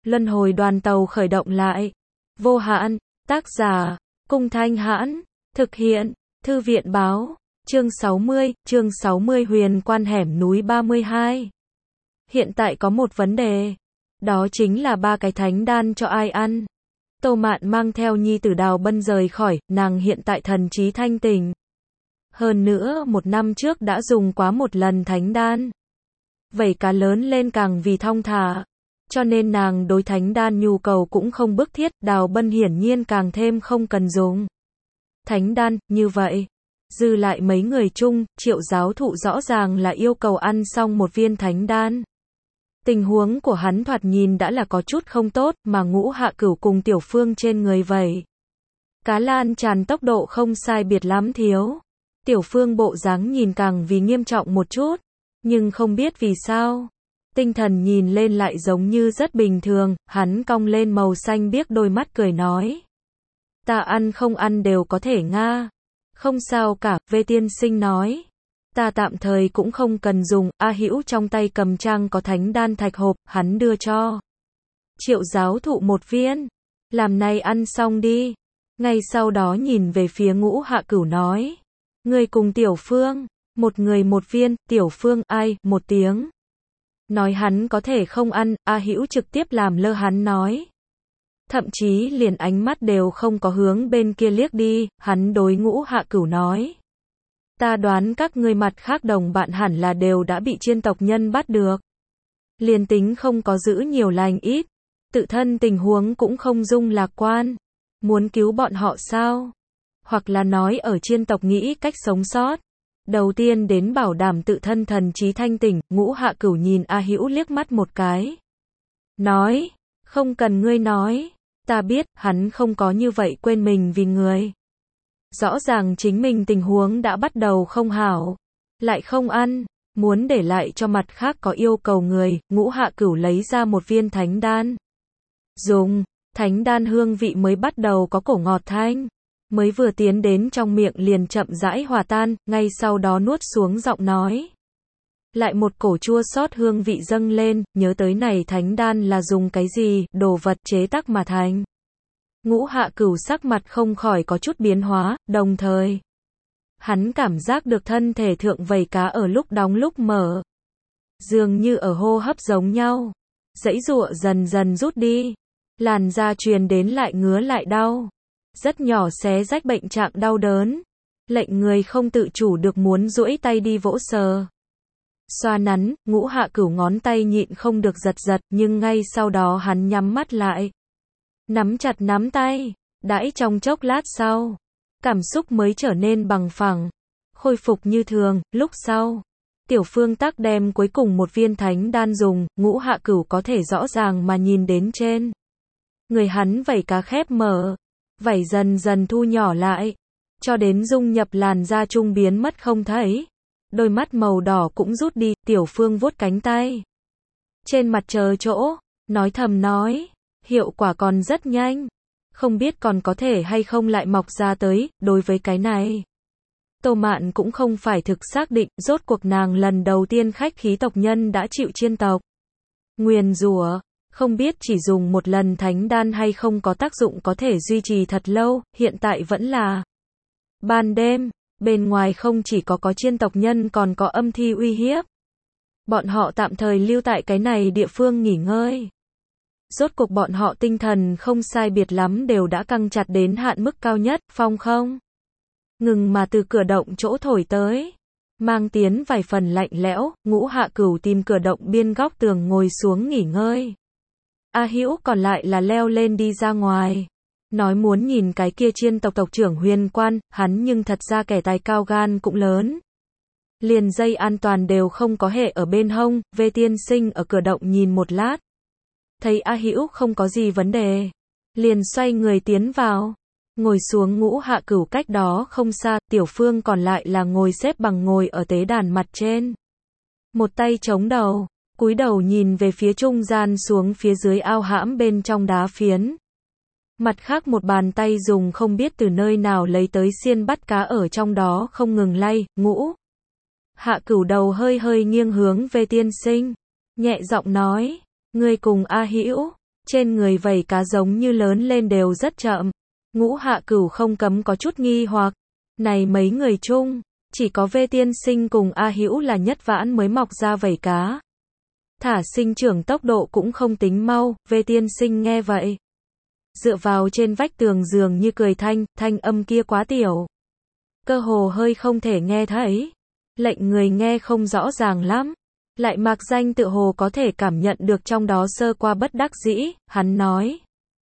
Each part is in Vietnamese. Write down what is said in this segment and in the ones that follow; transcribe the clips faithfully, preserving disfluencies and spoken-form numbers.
Luân hồi đoàn tàu khởi động lại. Vô hạn, tác giả, Cung Thanh Hãn, thực hiện, Thư viện báo, chương sáu mươi, chương sáu mươi huyền quan hẻm núi ba mươi hai. Hiện tại có một vấn đề, đó chính là ba cái thánh đan cho ai ăn. Tô Mạn mang theo nhi tử Đào Bân rời khỏi, nàng hiện tại thần trí thanh tỉnh. Hơn nữa, một năm trước đã dùng quá một lần thánh đan. Vảy cá lớn lên càng vì thong thả. Cho nên nàng đối thánh đan nhu cầu cũng không bức thiết, Đào Bân hiển nhiên càng thêm không cần dùng. Thánh đan, như vậy. Dư lại mấy người chung, Triệu giáo thụ rõ ràng là yêu cầu ăn xong một viên thánh đan. Tình huống của hắn thoạt nhìn đã là có chút không tốt, mà Ngũ Hạ Cửu cùng Tiểu Phương trên người vậy. Cá lan tràn tốc độ không sai biệt lắm thiếu. Tiểu Phương bộ dáng nhìn càng vì nghiêm trọng một chút, nhưng không biết vì sao. Tinh thần nhìn lên lại giống như rất bình thường, hắn cong lên màu xanh biếc đôi mắt cười nói. Ta ăn không ăn đều có thể nga. Không sao cả, Vê tiên sinh nói. Ta tạm thời cũng không cần dùng, A Hữu trong tay cầm trang có thánh đan thạch hộp, hắn đưa cho. Triệu giáo thụ một viên. Làm này ăn xong đi. Ngay sau đó nhìn về phía Ngũ Hạ Cửu nói. Người cùng Tiểu Phương, một người một viên, Tiểu Phương ai, một tiếng. Nói hắn có thể không ăn, A Hữu trực tiếp làm lơ hắn nói. Thậm chí liền ánh mắt đều không có hướng bên kia liếc đi, hắn đối Ngũ Hạ Cửu nói. Ta đoán các ngươi mặt khác đồng bạn hẳn là đều đã bị chiên tộc nhân bắt được. Liền tính không có giữ nhiều lành ít, tự thân tình huống cũng không dung lạc quan. Muốn cứu bọn họ sao? Hoặc là nói ở chiên tộc nghĩ cách sống sót. Đầu tiên đến bảo đảm tự thân thần trí thanh tỉnh, Ngũ Hạ Cửu nhìn A Hữu liếc mắt một cái. Nói, không cần ngươi nói, ta biết, hắn không có như vậy quên mình vì người. Rõ ràng chính mình tình huống đã bắt đầu không hảo, lại không ăn, muốn để lại cho mặt khác có yêu cầu người, Ngũ Hạ Cửu lấy ra một viên thánh đan. Dùng, thánh đan hương vị mới bắt đầu có cổ ngọt thanh. Mới vừa tiến đến trong miệng liền chậm rãi hòa tan, ngay sau đó nuốt xuống giọng nói. Lại một cổ chua xót hương vị dâng lên, nhớ tới này thánh đan là dùng cái gì, đồ vật chế tác mà thành. Ngũ Hạ Cửu sắc mặt không khỏi có chút biến hóa, đồng thời. Hắn cảm giác được thân thể thượng vảy cá ở lúc đóng lúc mở. Dường như ở hô hấp giống nhau. Dãy giụa dần dần rút đi. Làn da truyền đến lại ngứa lại đau. Rất nhỏ xé rách bệnh trạng đau đớn. Lệnh người không tự chủ được muốn duỗi tay đi vỗ sờ. Xoa nắn, Ngũ Hạ Cửu ngón tay nhịn không được giật giật, nhưng ngay sau đó hắn nhắm mắt lại. Nắm chặt nắm tay, đãi trong chốc lát sau. Cảm xúc mới trở nên bằng phẳng. Khôi phục như thường, lúc sau. Tiểu Phương tắc đem cuối cùng một viên thánh đan dùng, Ngũ Hạ Cửu có thể rõ ràng mà nhìn đến trên. Người hắn vảy cá khép mở. Vảy dần dần thu nhỏ lại, cho đến dung nhập làn da trung biến mất không thấy. Đôi mắt màu đỏ cũng rút đi, Tiểu Phương vuốt cánh tay. Trên mặt chờ chỗ, nói thầm nói, hiệu quả còn rất nhanh. Không biết còn có thể hay không lại mọc ra tới, đối với cái này. Tô Mạn cũng không phải thực xác định, rốt cuộc nàng lần đầu tiên khách khí tộc nhân đã chịu chiên tộc. Nguyền rủa. Không biết chỉ dùng một lần thánh đan hay không có tác dụng có thể duy trì thật lâu, hiện tại vẫn là ban đêm, bên ngoài không chỉ có có chiên tộc nhân còn có âm thi uy hiếp. Bọn họ tạm thời lưu tại cái này địa phương nghỉ ngơi. Rốt cuộc bọn họ tinh thần không sai biệt lắm đều đã căng chặt đến hạn mức cao nhất, phong không ngừng mà từ cửa động chỗ thổi tới. Mang tiến vài phần lạnh lẽo, Ngũ Hạ Cửu tìm cửa động biên góc tường ngồi xuống nghỉ ngơi. A Hữu còn lại là leo lên đi ra ngoài. Nói muốn nhìn cái kia chiên tộc tộc trưởng huyền quan, hắn nhưng thật ra kẻ tài cao gan cũng lớn. Liền dây an toàn đều không có hệ ở bên hông, Vê tiên sinh ở cửa động nhìn một lát. Thấy A Hữu không có gì vấn đề. Liền xoay người tiến vào. Ngồi xuống Ngũ Hạ Cửu cách đó không xa, Tiểu Phương còn lại là ngồi xếp bằng ngồi ở tế đàn mặt trên. Một tay chống đầu. Cúi đầu nhìn về phía trung gian xuống phía dưới ao hãm bên trong đá phiến. Mặt khác một bàn tay dùng không biết từ nơi nào lấy tới xiên bắt cá ở trong đó không ngừng lay, Ngũ Hạ Cửu đầu hơi hơi nghiêng hướng về tiên sinh. Nhẹ giọng nói, ngươi cùng A Hữu Trên người vảy cá giống như lớn lên đều rất chậm. Ngũ Hạ Cửu không cấm có chút nghi hoặc. Này mấy người chung, chỉ có Vê Tiên Sinh cùng A Hữu là nhất vãn mới mọc ra vảy cá. Thả sinh trưởng tốc độ cũng không tính mau, Vê Tiên Sinh nghe vậy. Dựa vào trên vách tường giường như cười thanh, thanh âm kia quá tiểu. Cơ hồ hơi không thể nghe thấy. Lệnh người nghe không rõ ràng lắm. Lại mạc danh tự hồ có thể cảm nhận được trong đó sơ qua bất đắc dĩ, hắn nói.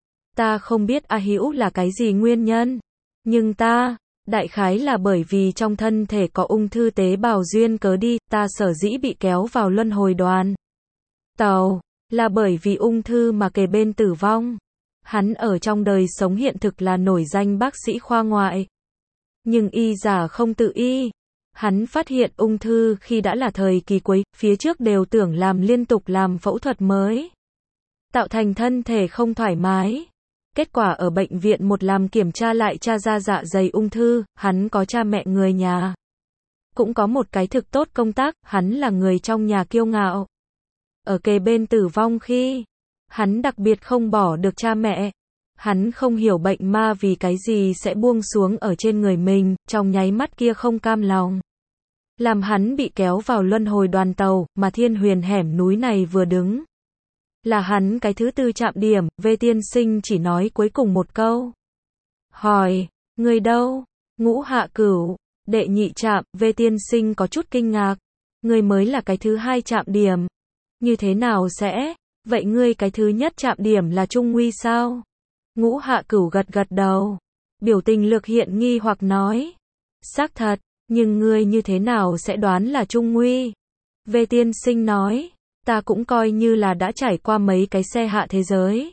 Ta không biết A Hữu là cái gì nguyên nhân. Nhưng ta, đại khái là bởi vì trong thân thể có ung thư tế bào duyên cớ đi, ta sở dĩ bị kéo vào luân hồi đoàn tàu, là bởi vì ung thư mà kề bên tử vong. Hắn ở trong đời sống hiện thực là nổi danh bác sĩ khoa ngoại. Nhưng y giả không tự y. Hắn phát hiện ung thư khi đã là thời kỳ cuối, phía trước đều tưởng làm liên tục làm phẫu thuật mới. Tạo thành thân thể không thoải mái. Kết quả ở bệnh viện một làm kiểm tra lại tra ra dạ dày ung thư, hắn có cha mẹ người nhà. Cũng có một cái thực tốt công tác, hắn là người trong nhà kiêu ngạo. Ở kề bên tử vong khi, hắn đặc biệt không bỏ được cha mẹ. Hắn không hiểu bệnh ma vì cái gì sẽ buông xuống ở trên người mình, trong nháy mắt kia không cam lòng. Làm hắn bị kéo vào luân hồi đoàn tàu, mà thiên huyền hẻm núi này vừa đứng. Là hắn cái thứ tư chạm điểm, Vê Tiên Sinh chỉ nói cuối cùng một câu. Hỏi, người đâu? Ngũ Hạ Cửu, đệ nhị chạm, Vê Tiên Sinh có chút kinh ngạc. Người mới là cái thứ hai chạm điểm. Như thế nào sẽ? Vậy ngươi cái thứ nhất chạm điểm là Trung Nguy sao? Ngũ Hạ Cửu gật gật đầu. Biểu tình lược hiện nghi hoặc nói. Xác thật, nhưng ngươi như thế nào sẽ đoán là Trung Nguy? Vê Tiên Sinh nói. Ta cũng coi như là đã trải qua mấy cái xe hạ thế giới.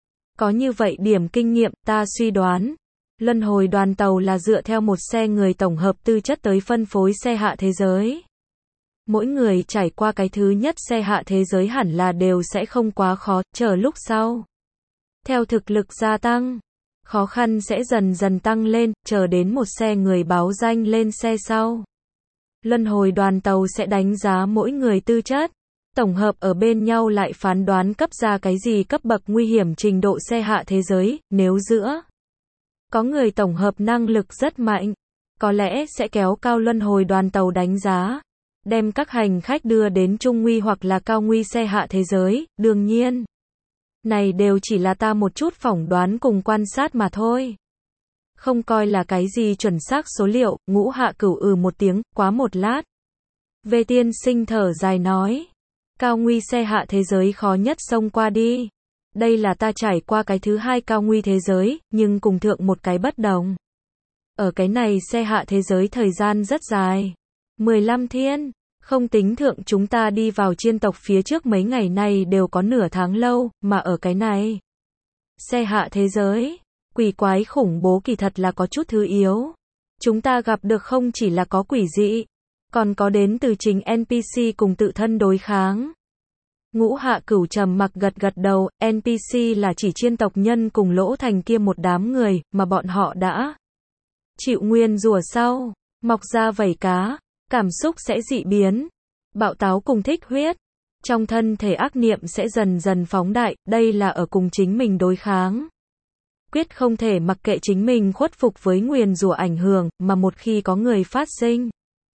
Có như vậy điểm kinh nghiệm, ta suy đoán. Luân hồi đoàn tàu là dựa theo một xe người tổng hợp tư chất tới phân phối xe hạ thế giới. Mỗi người trải qua cái thứ nhất xe hạ thế giới hẳn là đều sẽ không quá khó, chờ lúc sau. Theo thực lực gia tăng, khó khăn sẽ dần dần tăng lên, chờ đến một xe người báo danh lên xe sau. Luân hồi đoàn tàu sẽ đánh giá mỗi người tư chất, tổng hợp ở bên nhau lại phán đoán cấp ra cái gì cấp bậc nguy hiểm trình độ xe hạ thế giới, nếu giữa có người tổng hợp năng lực rất mạnh, có lẽ sẽ kéo cao luân hồi đoàn tàu đánh giá, đem các hành khách đưa đến trung nguy hoặc là cao nguy xe hạ thế giới, đương nhiên. Này đều chỉ là ta một chút phỏng đoán cùng quan sát mà thôi. Không coi là cái gì chuẩn xác số liệu, Ngũ Hạ Cửu ừ một tiếng, quá một lát. Vê Tiên Sinh thở dài nói. Cao nguy xe hạ thế giới khó nhất xông qua đi. Đây là ta trải qua cái thứ hai cao nguy thế giới, nhưng cùng thượng một cái bất đồng. Ở cái này xe hạ thế giới thời gian rất dài. mười lăm thiên. Không tính thượng chúng ta đi vào chiên tộc phía trước mấy ngày này đều có nửa tháng lâu, mà ở cái này. Xe hạ thế giới. Quỷ quái khủng bố kỳ thật là có chút thứ yếu. Chúng ta gặp được không chỉ là có quỷ dị, còn có đến từ chính en pê xê cùng tự thân đối kháng. Ngũ Hạ Cửu trầm mặc gật gật đầu, en pê xê là chỉ chiên tộc nhân cùng Lỗ Thành kia một đám người, mà bọn họ đã chịu nguyên rủa sau, mọc ra vảy cá, cảm xúc sẽ dị biến, bạo táo cùng thích huyết. Trong thân thể ác niệm sẽ dần dần phóng đại, đây là ở cùng chính mình đối kháng. Quyết không thể mặc kệ chính mình khuất phục với nguyền rủa ảnh hưởng, mà một khi có người phát sinh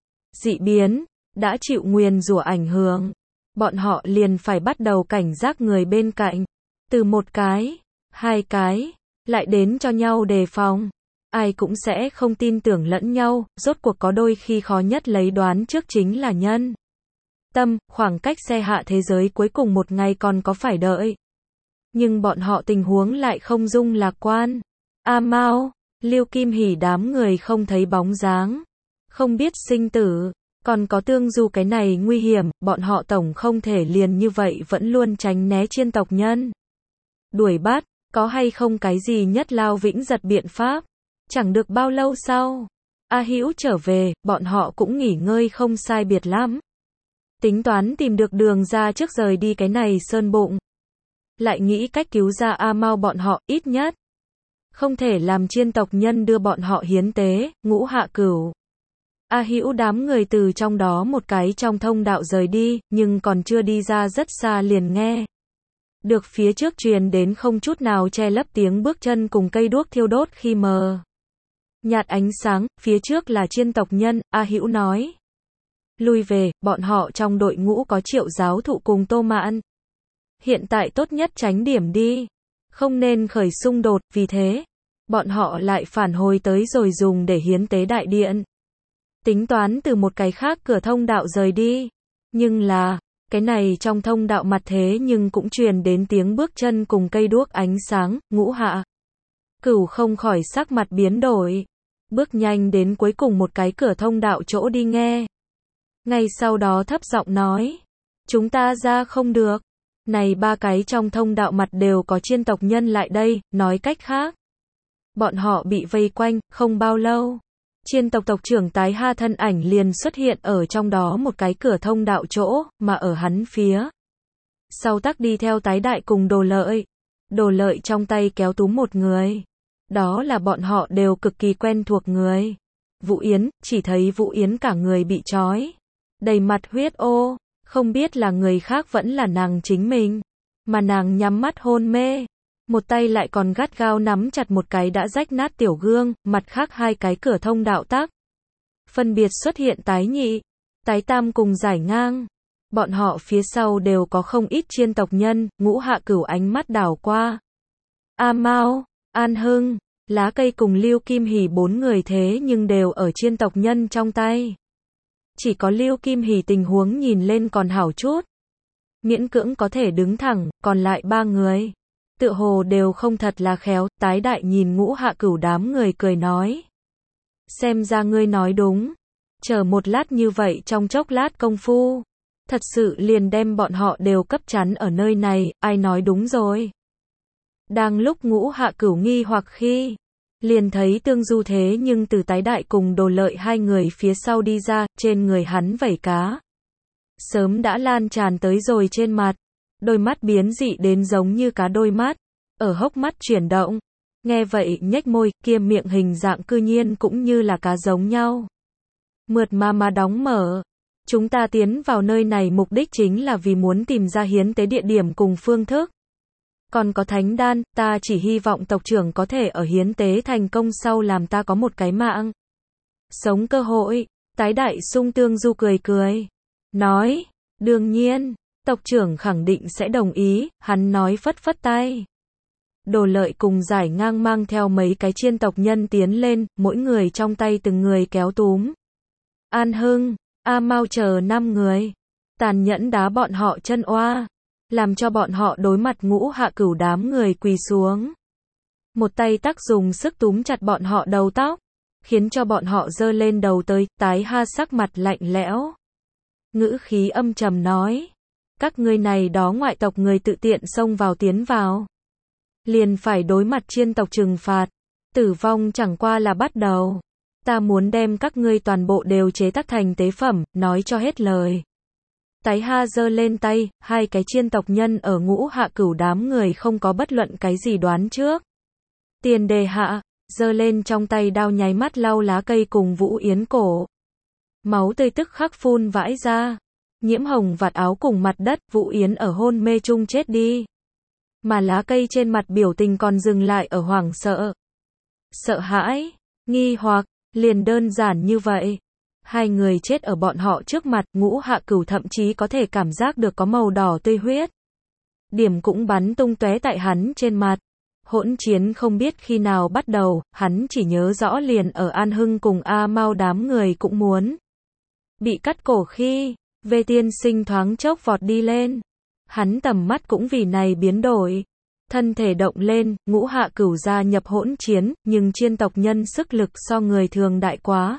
dị biến, đã chịu nguyền rủa ảnh hưởng, bọn họ liền phải bắt đầu cảnh giác người bên cạnh. Từ một cái, hai cái, lại đến cho nhau đề phòng. Ai cũng sẽ không tin tưởng lẫn nhau, rốt cuộc có đôi khi khó nhất lấy đoán trước chính là nhân tâm, khoảng cách xe hạ thế giới cuối cùng một ngày còn có phải đợi. Nhưng bọn họ tình huống lại không dung lạc quan. A Mao, Lưu Kim Hỉ đám người không thấy bóng dáng, không biết sinh tử, còn có Tương Du cái này nguy hiểm, bọn họ tổng không thể liền như vậy vẫn luôn tránh né chiên tộc nhân. Đuổi bắt, có hay không cái gì nhất lao vĩnh giật biện pháp? Chẳng được bao lâu sau, A Hữu trở về, bọn họ cũng nghỉ ngơi không sai biệt lắm. Tính toán tìm được đường ra trước rời đi cái này sơn bụng. Lại nghĩ cách cứu ra A Mao bọn họ, ít nhất không thể làm chiên tộc nhân đưa bọn họ hiến tế. Ngũ Hạ Cửu, A Hữu đám người từ trong đó một cái trong thông đạo rời đi, nhưng còn chưa đi ra rất xa liền nghe được phía trước truyền đến không chút nào che lấp tiếng bước chân cùng cây đuốc thiêu đốt khi mờ nhạt ánh sáng, phía trước là Chiên tộc nhân, A Hữu nói. Lui về, bọn họ trong đội ngũ có Triệu giáo thụ cùng Tô Mạn. Hiện tại tốt nhất tránh điểm đi. Không nên khởi xung đột, vì thế, bọn họ lại phản hồi tới rồi dùng để hiến tế đại điện. Tính toán từ một cái khác cửa thông đạo rời đi. Nhưng là, cái này trong thông đạo mặt thế nhưng cũng truyền đến tiếng bước chân cùng cây đuốc ánh sáng, Ngũ Hạ Cửu không khỏi sắc mặt biến đổi. Bước nhanh đến cuối cùng một cái cửa thông đạo chỗ đi nghe. Ngay sau đó thấp giọng nói. Chúng ta ra không được. Này ba cái trong thông đạo mặt đều có Chiên tộc nhân lại đây, nói cách khác. Bọn họ bị vây quanh, không bao lâu. Chiên tộc tộc trưởng Tái Ha thân ảnh liền xuất hiện ở trong đó một cái cửa thông đạo chỗ, mà ở hắn phía sau tắc đi theo Tái Đại cùng Đồ Lợi. Đồ Lợi trong tay kéo túm một người. Đó là bọn họ đều cực kỳ quen thuộc người. Vũ Yến, chỉ thấy Vũ Yến cả người bị trói. Đầy mặt huyết ô, không biết là người khác vẫn là nàng chính mình. Mà nàng nhắm mắt hôn mê. Một tay lại còn gắt gao nắm chặt một cái đã rách nát tiểu gương, mặt khác hai cái cửa thông đạo tắc. Phân biệt xuất hiện Tái Nhị, Tái Tam cùng Giải Ngang. Bọn họ phía sau đều có không ít Chiên tộc nhân, Ngũ Hạ Cửu ánh mắt đảo qua. A Mao, An Hưng, Lá Cây cùng Lưu Kim Hỉ bốn người thế nhưng đều ở Chiên tộc nhân trong tay. Chỉ có Lưu Kim Hỉ tình huống nhìn lên còn hảo chút. Miễn cưỡng có thể đứng thẳng, còn lại ba người. Tựa hồ đều không thật là khéo, Tái Đại nhìn Ngũ Hạ Cửu đám người cười nói. Xem ra ngươi nói đúng. Chờ một lát như vậy trong chốc lát công phu. Thật sự liền đem bọn họ đều cấp chắn ở nơi này, ai nói đúng rồi. Đang lúc Ngũ Hạ Cửu nghi hoặc khi, liền thấy Tương Du thế nhưng từ Tái Đại cùng Đồ Lợi hai người phía sau đi ra, trên người hắn vảy cá. Sớm đã lan tràn tới rồi trên mặt. Đôi mắt biến dị đến giống như cá đôi mắt, ở hốc mắt chuyển động. Nghe vậy nhếch môi, kia miệng hình dạng cư nhiên cũng như là cá giống nhau. Mượt mà mà đóng mở. Chúng ta tiến vào nơi này mục đích chính là vì muốn tìm ra hiến tế địa điểm cùng phương thức. Còn có thánh đan, ta chỉ hy vọng tộc trưởng có thể ở hiến tế thành công sau làm ta có một cái mạng sống cơ hội. Tái Đại sung Tương Du cười cười. Nói, đương nhiên. Tộc trưởng khẳng định sẽ đồng ý, hắn nói phất phất tay. Đồ Lợi cùng Giải Ngang mang theo mấy cái Chiên tộc nhân tiến lên, mỗi người trong tay từng người kéo túm. An Hưng, A Mao chờ năm người. Tàn nhẫn đá bọn họ chân oa. Làm cho bọn họ đối mặt Ngũ Hạ Cửu đám người quỳ xuống. Một tay tắc dùng sức túm chặt bọn họ đầu tóc. Khiến cho bọn họ giơ lên đầu tới, Tái Ha sắc mặt lạnh lẽo. Ngữ khí âm trầm nói. Các ngươi này đó ngoại tộc người tự tiện xông vào tiến vào. Liền phải đối mặt Chiên tộc trừng phạt. Tử vong chẳng qua là bắt đầu. Ta muốn đem các ngươi toàn bộ đều chế tác thành tế phẩm, nói cho hết lời. Tái Ha giơ lên tay, hai cái Chiên tộc nhân ở Ngũ Hạ Cửu đám người không có bất luận cái gì đoán trước. Tiền đề hạ, giơ lên trong tay đao nháy mắt lau Lá Cây cùng Vũ Yến cổ. Máu tươi tức khắc phun vãi ra. Nhiễm hồng vạt áo cùng mặt đất, Vũ Yến ở hôn mê chung chết đi. Mà Lá Cây trên mặt biểu tình còn dừng lại ở hoảng sợ. Sợ hãi, nghi hoặc, liền đơn giản như vậy. Hai người chết ở bọn họ trước mặt, Ngũ Hạ Cửu thậm chí có thể cảm giác được có màu đỏ tươi huyết. Điểm cũng bắn tung tóe tại hắn trên mặt. Hỗn chiến không biết khi nào bắt đầu, hắn chỉ nhớ rõ liền ở An Hưng cùng A Mao đám người cũng muốn bị cắt cổ khi Vê Tiên Sinh thoáng chốc vọt đi lên. Hắn tầm mắt cũng vì này biến đổi. Thân thể động lên, Ngũ Hạ Cửu gia nhập hỗn chiến, nhưng Chiên tộc nhân sức lực so người thường đại quá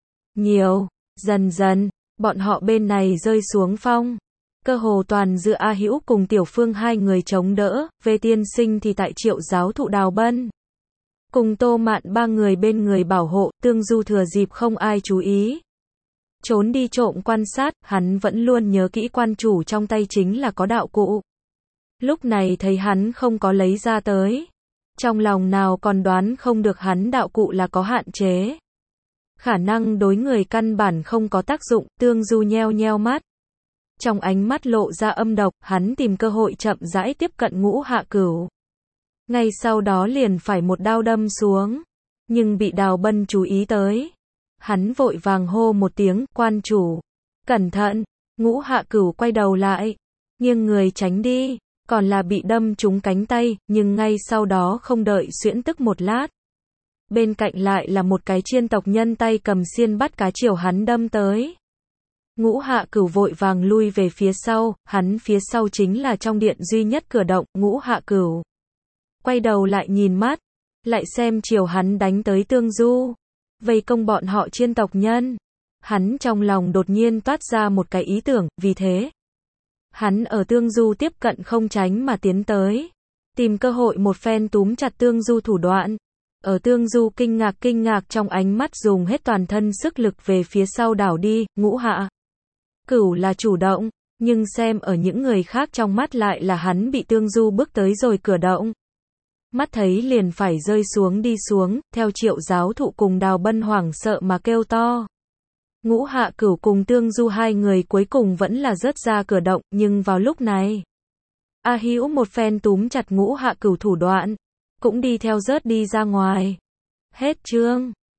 nhiều. Dần dần, bọn họ bên này rơi xuống phong. Cơ hồ toàn dựa A Hữu cùng Tiểu Phương hai người chống đỡ, Vê Tiên Sinh thì tại Triệu giáo thụ Đào Bân. Cùng Tô Mạn ba người bên người bảo hộ, Tương Du thừa dịp không ai chú ý. Trốn đi trộm quan sát, hắn vẫn luôn nhớ kỹ quan chủ trong tay chính là có đạo cụ. Lúc này thấy hắn không có lấy ra tới. Trong lòng nào còn đoán không được hắn đạo cụ là có hạn chế. Khả năng đối người căn bản không có tác dụng, Tương Du nheo nheo mắt. Trong ánh mắt lộ ra âm độc, hắn tìm cơ hội chậm rãi tiếp cận Ngũ Hạ Cửu. Ngay sau đó liền phải một đao đâm xuống. Nhưng bị Đào Bân chú ý tới. Hắn vội vàng hô một tiếng, quan chủ. Cẩn thận, Ngũ Hạ Cửu quay đầu lại. Nhưng người tránh đi, còn là bị đâm trúng cánh tay, nhưng ngay sau đó không đợi xuyễn tức một lát. Bên cạnh lại là một cái chiên tộc nhân tay cầm xiên bắt cá chiều hắn đâm tới. Ngũ Hạ Cửu vội vàng lui về phía sau, hắn phía sau chính là trong điện duy nhất cửa động, Ngũ Hạ Cửu. Quay đầu lại nhìn mắt, lại xem chiều hắn đánh tới Tương Du. Vây công bọn họ chiên tộc nhân. Hắn trong lòng đột nhiên toát ra một cái ý tưởng, vì thế. Hắn ở Tương Du tiếp cận không tránh mà tiến tới. Tìm cơ hội một phen túm chặt Tương Du thủ đoạn. Ở Tương Du kinh ngạc kinh ngạc trong ánh mắt dùng hết toàn thân sức lực về phía sau đảo đi, Ngũ Hạ Cửu là chủ động, nhưng xem ở những người khác trong mắt lại là hắn bị Tương Du bước tới rồi cửa động. Mắt thấy liền phải rơi xuống đi xuống, theo Triệu giáo thụ cùng Đào Bân hoảng sợ mà kêu to. Ngũ Hạ Cửu cùng Tương Du hai người cuối cùng vẫn là rớt ra cửa động, nhưng vào lúc này, A Hữu một phen túm chặt Ngũ Hạ Cửu thủ đoạn, cũng đi theo rớt đi ra ngoài. Hết chương.